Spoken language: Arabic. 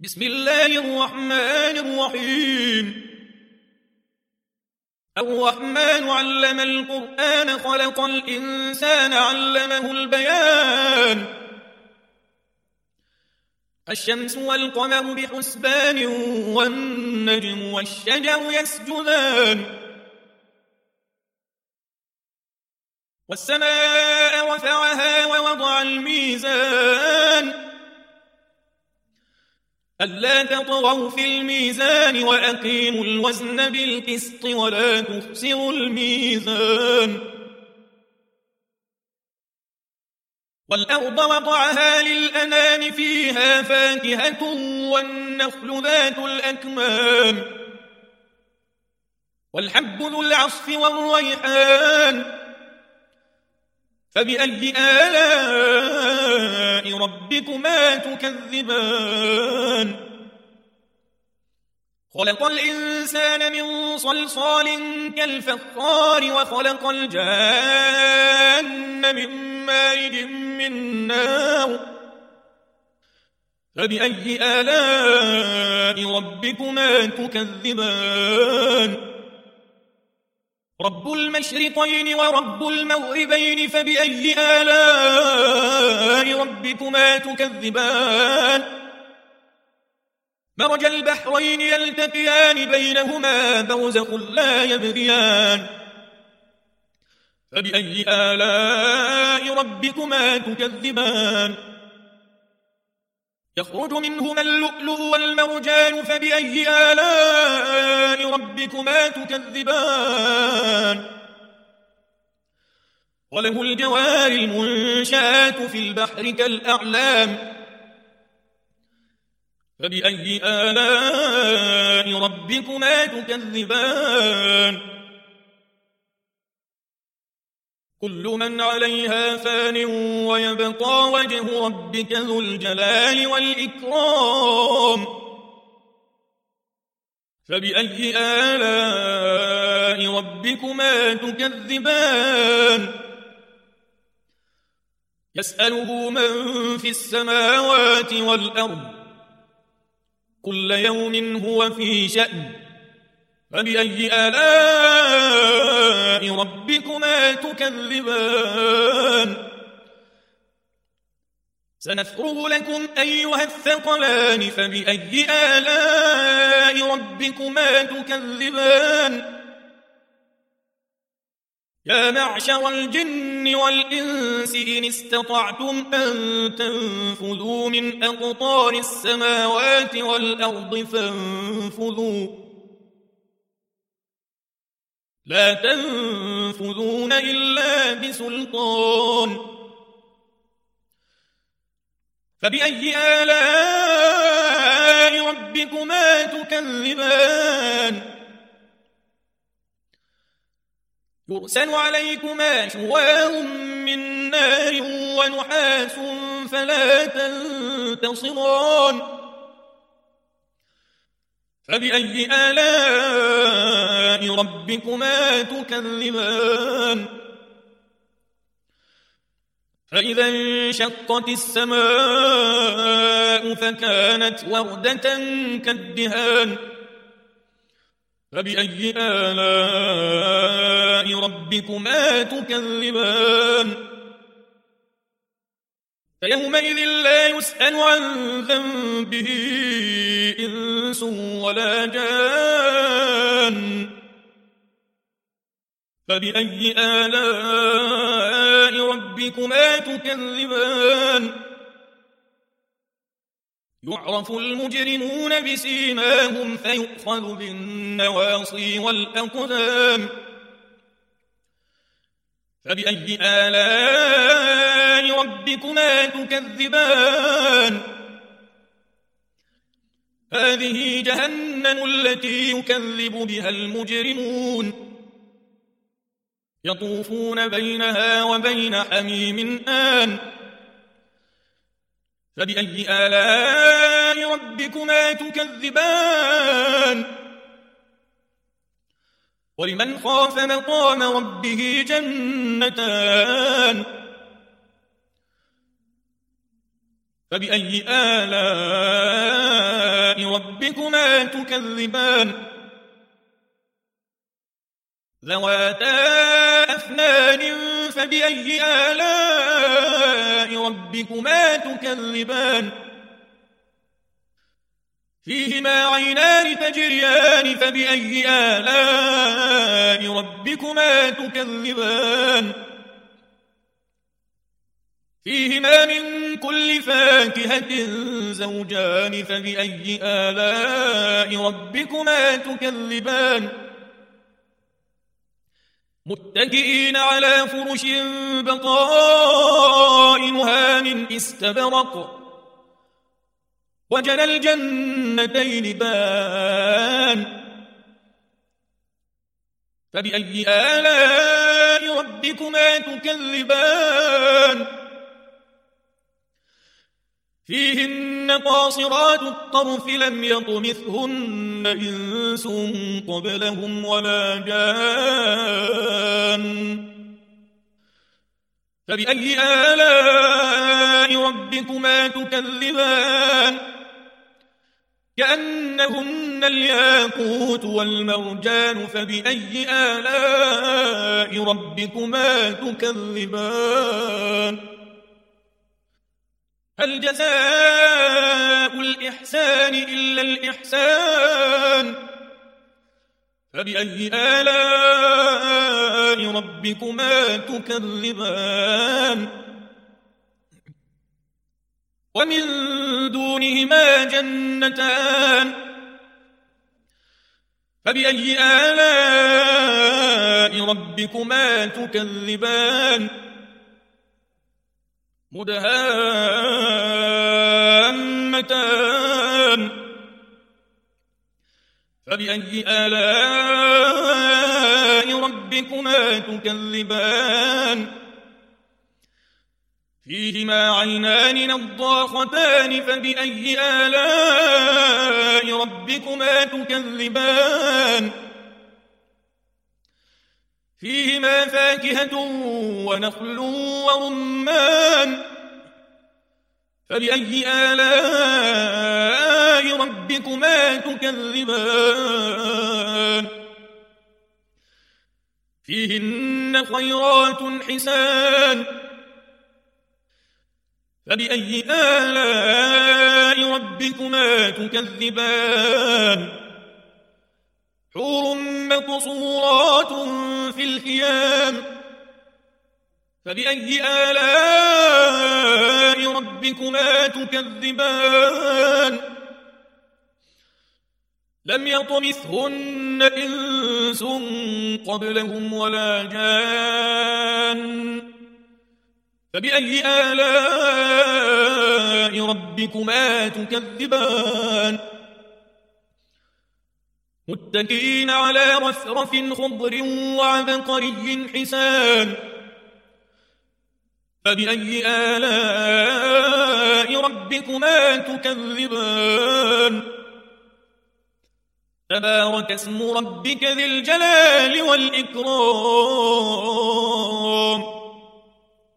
بسم الله الرحمن الرحيم. الرحمن علم القرآن خلق الإنسان علمه البيان. الشمس والقمر بحسبان والنجم والشجر يسجدان والسماء رفعها ووضع الميزان ألا تطغوا في الميزان وأقيموا الوزن بالقسط ولا تخسروا الميزان والأرض وضعها للأنام فيها فاكهة والنخل ذات الأكمام والحب ذو العصف والريحان فبأي آلاء ربكما تكذبان خلق الإنسان من صلصال كالفخار وخلق الجان من مارج من نار فبأي آلاء ربكما تكذبان رب المشرقين ورب المغربين فبأي آلاء ربكما تكذبان مرج البحرين يلتقيان بينهما برزخ لا يبغيان فبأي آلاء ربكما تكذبان يخرج منهما اللؤلؤ والمرجان فبأي آلاء ربكما تكذبان وله الجوار المنشآت في البحر كالأعلام فبأي آلاء ربكما تكذبان كل من عليها فان ويبقى وجه ربك ذو الجلال والإكرام فبأي آلاء ربكما تكذبان يسأله من في السماوات والأرض كل يوم هو في شأن فبأي آلاء ربكما تكذبان سنفرغ لكم أيها الثقلان فبأي آلاء ربكما تكذبان يا معشر الجن والإنس إن استطعتم أن تنفذوا من أقطار السماوات والأرض فانفذوا لا تنفذون إلا بسلطان فبأي آلاء ربكما تكذبان يرسل عليكما شواظ من نار ونحاس فلا تنتصران فبأي آلاء ربكما تكذبان فإذا انشقت السماء فكانت وردة كالدهان فبأي آلاء ربكما تكذبان فيومئذ لا يسأل عن ذنبه إنس ولا جان فبأي آلاء ربكما تكذبان يعرف المجرمون بسيماهم فيؤخذ بالنواصي والأقدام فبأي آلاء ربكما تكذبان هذه جهنم التي يكذب بها المجرمون يطوفون بينها وبين حميم آن فبأي آلاء ربكما تكذبان ولمن خاف مقام ربه جنتان فبأي آلاء ربكما تكذبان ذواتا أفنان فبأي آلاء ربكما تكذبان فيهما عينان تجريان فبأي آلاء ربكما تكذبان فيهما من كل فاكهة زوجان فبأي آلاء ربكما تكذبان متكئين على فرش بطائنها من استبرق وجنى الجنتين دان فبأي آلاء ربكما تكذبان فيهن قاصرات الطرف لم يطمثهن إنس قبلهم ولا جان فبأي آلاء ربكما تكذبان كأنهن الياقوت والمرجان فبأي آلاء ربكما تكذبان هل جزاء الإحسان إلا الإحسان فبأي آلاء ربكما تكذبان ومن دونهما جنتان فبأي آلاء ربكما تكذبان مدهامتان فبأي آلاء ربكما تكذبان فيهما عينان نضاختان فبأي آلاء ربكما تكذبان فيهما فاكهة ونخل ورمان فبأي آلاء ربكما تكذبان فيهن خيرات حسان فبأي آلاء ربكما تكذبان حور مقصورات في الخيام فبأي آلاء ربكما تكذبان لم يطمثهن إنس قبلهم ولا جان فبأي آلاء ربكما تكذبان متكئين على رفرف خضر وعبقري حسان فبأي آلاء ربكما تكذبان تبارك اسم ربك ذي الجلال والإكرام